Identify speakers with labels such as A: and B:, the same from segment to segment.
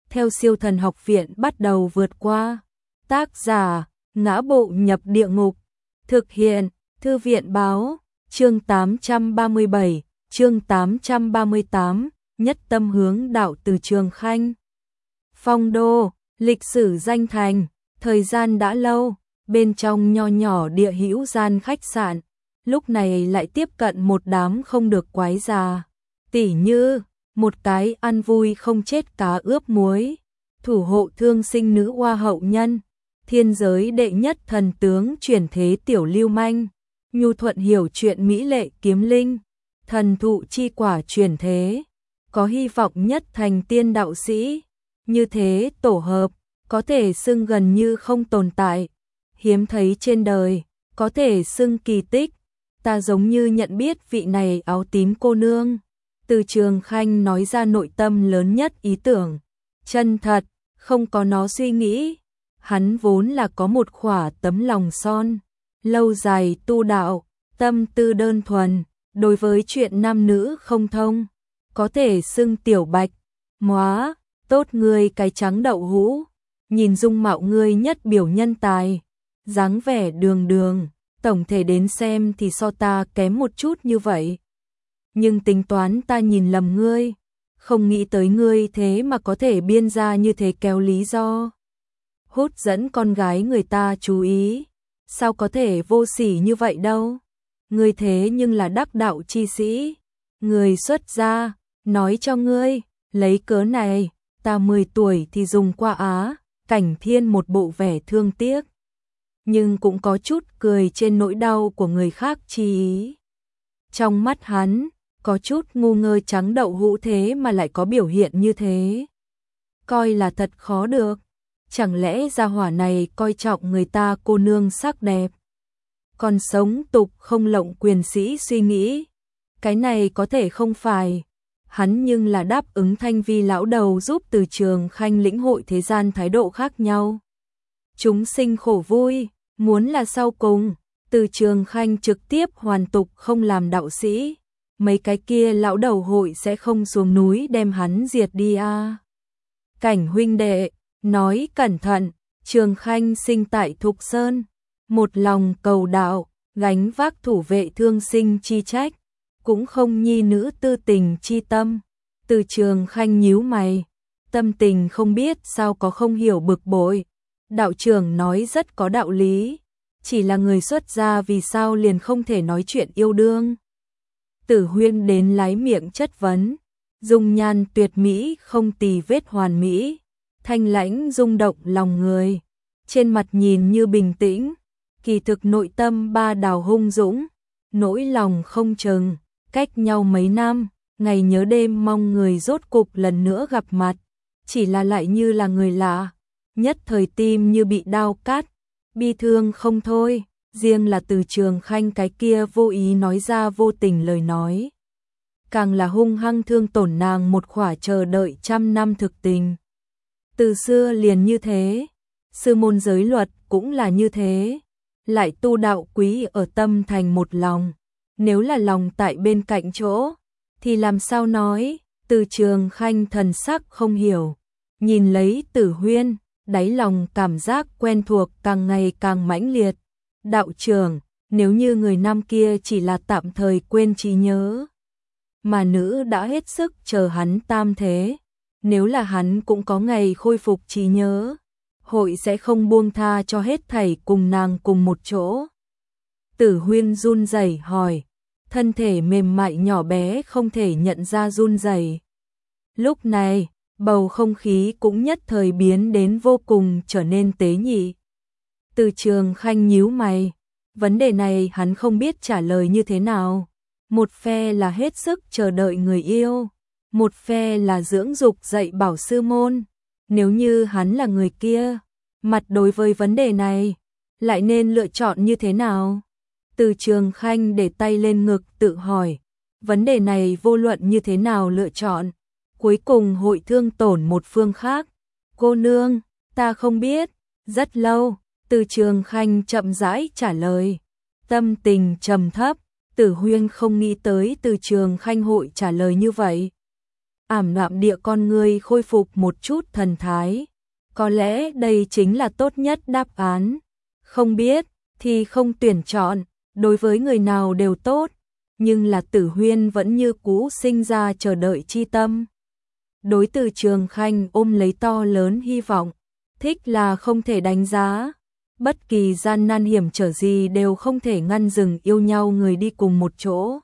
A: theo Siêu Thần Học Viện bắt đầu vượt qua. Tác giả: Ngã Bộ Nhập Địa Ngục. Thực hiện: Thư viện báo. Chương 837, chương 838, Nhất Tâm Hướng Đạo từ Trường Khanh. Phong đô, lịch sử danh thành, thời gian đã lâu, bên trong nho nhỏ địa hữu gian khách sạn, lúc này lại tiếp cận một đám không được quái già, tỉ như một cái ăn vui không chết cá ướp muối, thủ hộ thương sinh nữ hoa hậu nhân, thiên giới đệ nhất thần tướng chuyển thế tiểu lưu manh, nhu thuận hiểu chuyện mỹ lệ kiếm linh, thần thụ chi quả chuyển thế, có hy vọng nhất thành tiên đạo sĩ. Như thế tổ hợp, có thể xưng gần như không tồn tại, hiếm thấy trên đời, có thể xưng kỳ tích. Ta giống như nhận biết vị này áo tím cô nương. Từ Trường Khanh nói ra nội tâm lớn nhất ý tưởng. Chân thật, không có nó suy nghĩ. Hắn vốn là có một khỏa tấm lòng son. Lâu dài tu đạo, tâm tư đơn thuần, đối với chuyện nam nữ không thông. Có thể xưng tiểu bạch, móa, tốt ngươi cái trắng đậu hũ. Nhìn dung mạo ngươi nhất biểu nhân tài. Dáng vẻ đường đường, tổng thể đến xem thì so ta kém một chút như vậy. Nhưng tính toán ta nhìn lầm ngươi, không nghĩ tới ngươi thế mà có thể biên ra như thế kéo lý do. Hút dẫn con gái người ta chú ý, sao có thể vô sỉ như vậy đâu. Ngươi thế nhưng là đắc đạo chi sĩ, người xuất gia, nói cho ngươi, lấy cớ này, ta 10 tuổi thì dùng qua Á, Cảnh Thiên một bộ vẻ thương tiếc. Nhưng cũng có chút cười trên nỗi đau của người khác chi ý. Trong mắt hắn, có chút ngu ngơ trắng đậu hũ thế mà lại có biểu hiện như thế. Coi là thật khó được. Chẳng lẽ gia hỏa này coi trọng người ta cô nương sắc đẹp. Còn sống tục không lộng quyền sĩ suy nghĩ. Cái này có thể không phải. Hắn nhưng là đáp ứng Thanh Vi lão đầu giúp Từ Trường Khanh lĩnh hội thế gian thái độ khác nhau. Chúng sinh khổ vui, muốn là sau cùng, Từ Trường Khanh trực tiếp hoàn tục không làm đạo sĩ. Mấy cái kia lão đầu hội sẽ không xuống núi đem hắn diệt đi à. Cảnh huynh đệ, nói cẩn thận, Trường Khanh sinh tại Thục Sơn, một lòng cầu đạo, gánh vác thủ vệ thương sinh chi trách, cũng không nhi nữ tư tình chi tâm. Từ Trường Khanh nhíu mày, tâm tình không biết sao có không hiểu bực bội. Đạo trưởng nói rất có đạo lý, chỉ là người xuất gia vì sao liền không thể nói chuyện yêu đương. Tử Huyên đến lái miệng chất vấn, dung nhan tuyệt mỹ không tì vết hoàn mỹ, thanh lãnh rung động lòng người, trên mặt nhìn như bình tĩnh, kỳ thực nội tâm ba đào hung dũng, nỗi lòng không chừng, cách nhau mấy năm, ngày nhớ đêm mong người rốt cục lần nữa gặp mặt, chỉ là lại như là người lạ, nhất thời tim như bị đao cắt, bi thương không thôi. Riêng là Từ Trường Khanh cái kia vô ý nói ra vô tình lời nói, càng là hung hăng thương tổn nàng một khỏa chờ đợi trăm năm thực tình. Từ xưa liền như thế, sư môn giới luật cũng là như thế, lại tu đạo quý ở tâm thành một lòng, nếu là lòng tại bên cạnh chỗ, thì làm sao nói. Từ Trường Khanh thần sắc không hiểu, nhìn lấy Tử Huyên, đáy lòng cảm giác quen thuộc càng ngày càng mãnh liệt. Đạo trưởng, nếu như người nam kia chỉ là tạm thời quên trí nhớ, mà nữ đã hết sức chờ hắn tam thế, nếu là hắn cũng có ngày khôi phục trí nhớ, hội sẽ không buông tha cho hết thảy cùng nàng cùng một chỗ. Tử Huyên run rẩy hỏi, thân thể mềm mại nhỏ bé không thể nhận ra run rẩy. Lúc này, bầu không khí cũng nhất thời biến đến vô cùng trở nên tế nhị. Từ Trường Khanh nhíu mày, vấn đề này hắn không biết trả lời như thế nào. Một phe là hết sức chờ đợi người yêu, một phe là dưỡng dục dạy bảo sư môn. Nếu như hắn là người kia, mặt đối với vấn đề này, lại nên lựa chọn như thế nào? Từ Trường Khanh để tay lên ngực tự hỏi, vấn đề này vô luận như thế nào lựa chọn, cuối cùng hội thương tổn một phương khác. Cô nương, ta không biết, rất lâu. Từ Trường Khanh chậm rãi trả lời, tâm tình trầm thấp. Tử Huyên không nghĩ tới Từ Trường Khanh hội trả lời như vậy. ảm đạm địa con người khôi phục một chút thần thái. Có lẽ đây chính là tốt nhất đáp án. Không biết thì không tuyển chọn, đối với người nào đều tốt, nhưng là Tử Huyên vẫn như cũ sinh ra chờ đợi chi tâm. Đối Từ Trường Khanh ôm lấy to lớn hy vọng, thích là không thể đánh giá, bất kỳ gian nan hiểm trở gì đều không thể ngăn dừng yêu nhau người đi cùng một chỗ.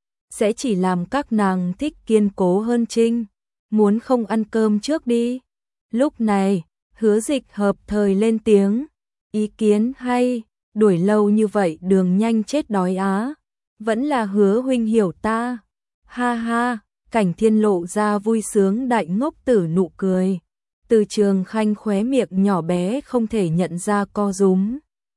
A: Sẽ chỉ làm các nàng thích kiên cố hơn chinh, muốn không ăn cơm trước đi. Lúc này, Hứa Dịch hợp thời lên tiếng, ý kiến hay, đuổi lâu như vậy đường nhanh chết đói á, vẫn là Hứa huynh hiểu ta. Ha ha, Cảnh Thiên lộ ra vui sướng đại ngốc tử nụ cười. Từ Trường Khanh khóe miệng nhỏ bé không thể nhận ra co rúm.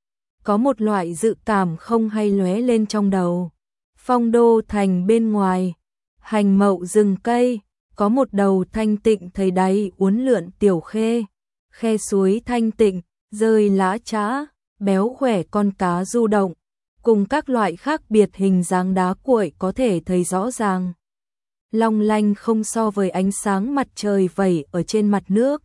A: Có một loại dự cảm không hay lóe lên trong đầu. Phong Đô thành bên ngoài, hành mậu rừng cây, có một đầu thanh tịnh thấy đáy uốn lượn tiểu khê, khe suối thanh tịnh, rơi lá trã, béo khỏe con cá du động, cùng các loại khác biệt hình dáng đá cuội có thể thấy rõ ràng. Long lanh không so với ánh sáng mặt trời vẩy ở trên mặt nước.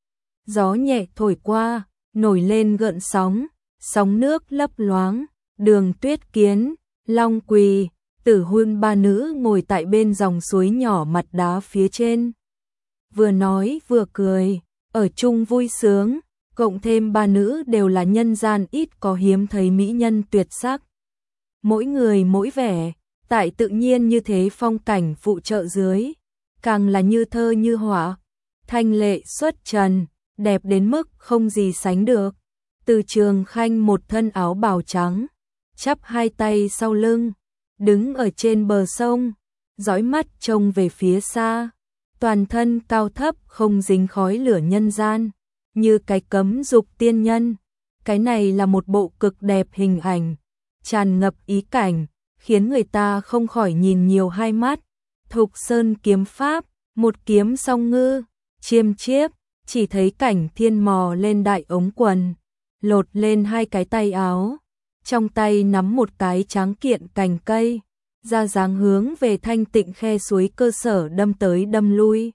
A: Gió nhẹ thổi qua, nổi lên gợn sóng, sóng nước lấp loáng, Đường Tuyết Kiến, Long Quỳ, Tử Huyên ba nữ ngồi tại bên dòng suối nhỏ mặt đá phía trên. Vừa nói vừa cười, ở chung vui sướng, cộng thêm ba nữ đều là nhân gian ít có hiếm thấy mỹ nhân tuyệt sắc. Mỗi người mỗi vẻ, tại tự nhiên như thế phong cảnh phụ trợ dưới, càng là như thơ như họa, thanh lệ xuất trần, đẹp đến mức không gì sánh được. Từ Trường Khanh một thân áo bào trắng, chắp hai tay sau lưng, đứng ở trên bờ sông, dõi mắt trông về phía xa, toàn thân cao thấp không dính khói lửa nhân gian, như cái cấm dục tiên nhân. Cái này là một bộ cực đẹp hình ảnh, tràn ngập ý cảnh, khiến người ta không khỏi nhìn nhiều hai mắt. Thục Sơn kiếm pháp, một kiếm song ngư, chiêm chiếp, chỉ thấy Cảnh Thiên mò lên đại ống quần, lột lên hai cái tay áo, trong tay nắm một cái tráng kiện cành cây, ra dáng hướng về thanh tịnh khe suối cơ sở đâm tới đâm lui.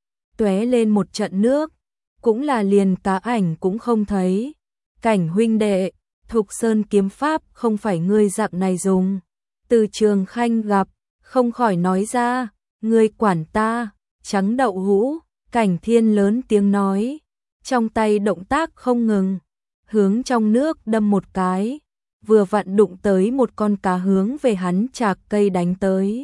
A: Tóe lên một trận nước, cũng là liền cá ảnh cũng không thấy. Cảnh huynh đệ, Thục Sơn kiếm pháp không phải ngươi dạng này dùng. Từ Trường Khanh gặp, không khỏi nói ra, ngươi quản ta, trắng đậu hũ. Cảnh Thiên lớn tiếng nói, trong tay động tác không ngừng, hướng trong nước đâm một cái, vừa vặn đụng tới một con cá hướng về hắn chạc cây đánh tới.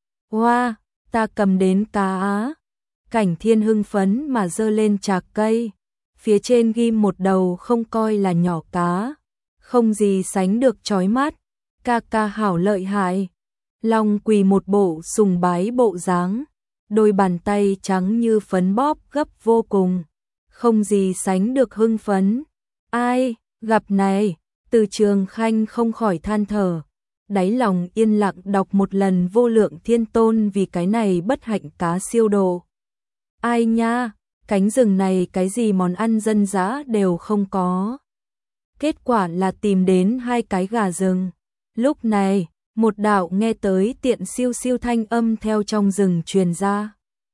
A: Hoa, ta cầm đến cá á. Cảnh Thiên hưng phấn mà giơ lên chạc cây, phía trên ghim một đầu không coi là nhỏ cá, không gì sánh được chói mắt, ca ca hảo lợi hại. Long Quỳ một bộ sùng bái bộ dáng, đôi bàn tay trắng như phấn bóp gấp vô cùng, không gì sánh được hưng phấn. Ai, gặp này, Từ Trường Khanh không khỏi than thở, đáy lòng yên lặng đọc một lần Vô Lượng Thiên Tôn vì cái này bất hạnh cá siêu độ. Ai nha, cánh rừng này cái gì món ăn dân dã đều không có. Kết quả là tìm đến hai cái gà rừng. Lúc này, một đạo nghe tới tiện siêu siêu thanh âm theo trong rừng truyền ra.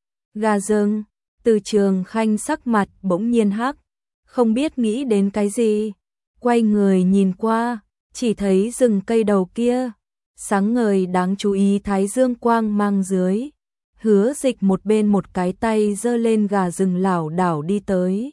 A: Gà rừng, Từ Trường Khanh sắc mặt bỗng nhiên hắc, không biết nghĩ đến cái gì. Quay người nhìn qua, chỉ thấy rừng cây đầu kia, sáng ngời đáng chú ý thái dương quang mang dưới. Hứa Dịch một bên một cái tay giơ lên gà rừng lảo đảo đi tới.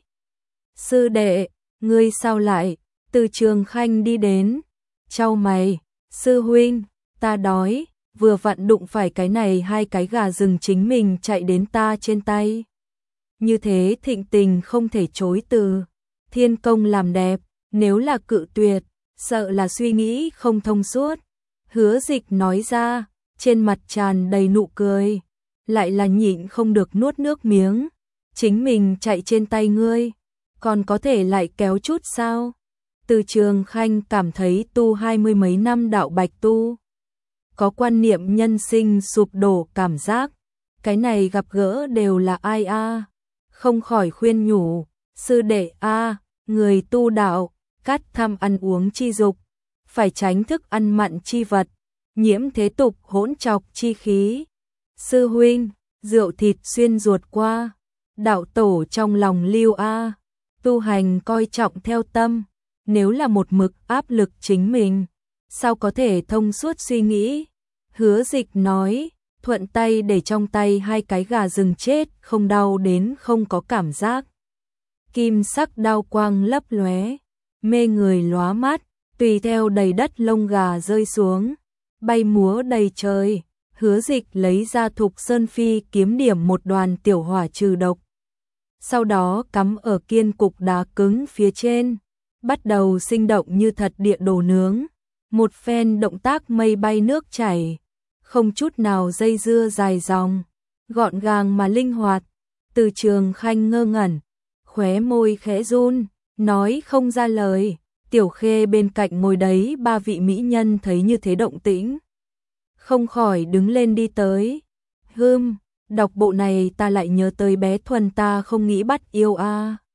A: Sư đệ, ngươi sao lại? Từ Trường Khanh đi đến, chau mày, sư huynh, ta đói, vừa vặn đụng phải cái này hai cái gà rừng chính mình chạy đến ta trên tay. Như thế thịnh tình không thể chối từ, thiên công làm đẹp, nếu là cự tuyệt, sợ là suy nghĩ không thông suốt. Hứa Dịch nói ra, trên mặt tràn đầy nụ cười, lại là nhịn không được nuốt nước miếng. Chính mình chạy trên tay ngươi, còn có thể lại kéo chút sao? Từ Trường Khanh cảm thấy tu 20 mấy năm đạo bạch tu, có quan niệm nhân sinh sụp đổ cảm giác, cái này gặp gỡ đều là ai a? Không khỏi khuyên nhủ, sư đệ a, người tu đạo, cắt tham ăn uống chi dục, phải tránh thức ăn mặn chi vật, nhiễm thế tục hỗn trọc chi khí. Sư huynh, rượu thịt xuyên ruột qua, đạo tổ trong lòng lưu a, tu hành coi trọng theo tâm, nếu là một mực áp lực chính mình, sao có thể thông suốt suy nghĩ. Hứa Dịch nói, thuận tay để trong tay hai cái gà rừng chết, không đau đến không có cảm giác. Kim sắc đao quang lấp lóe, mê người lóa mắt, tùy theo đầy đất lông gà rơi xuống, bay múa đầy trời. Hứa Dịch lấy ra Thục Sơn Phi kiếm điểm một đoàn tiểu hỏa trừ độc, sau đó cắm ở kiên cục đá cứng phía trên, bắt đầu sinh động như thật địa đồ nướng. Một phen động tác mây bay nước chảy, không chút nào dây dưa dài dòng, gọn gàng mà linh hoạt. Từ Trường Khanh ngơ ngẩn, khóe môi khẽ run, nói không ra lời. Tiểu Khê bên cạnh ngồi đấy, ba vị mỹ nhân thấy như thế động tĩnh, không khỏi đứng lên đi tới. Đọc bộ này ta lại nhớ tới bé Thuần, ta không nghĩ bắt yêu a.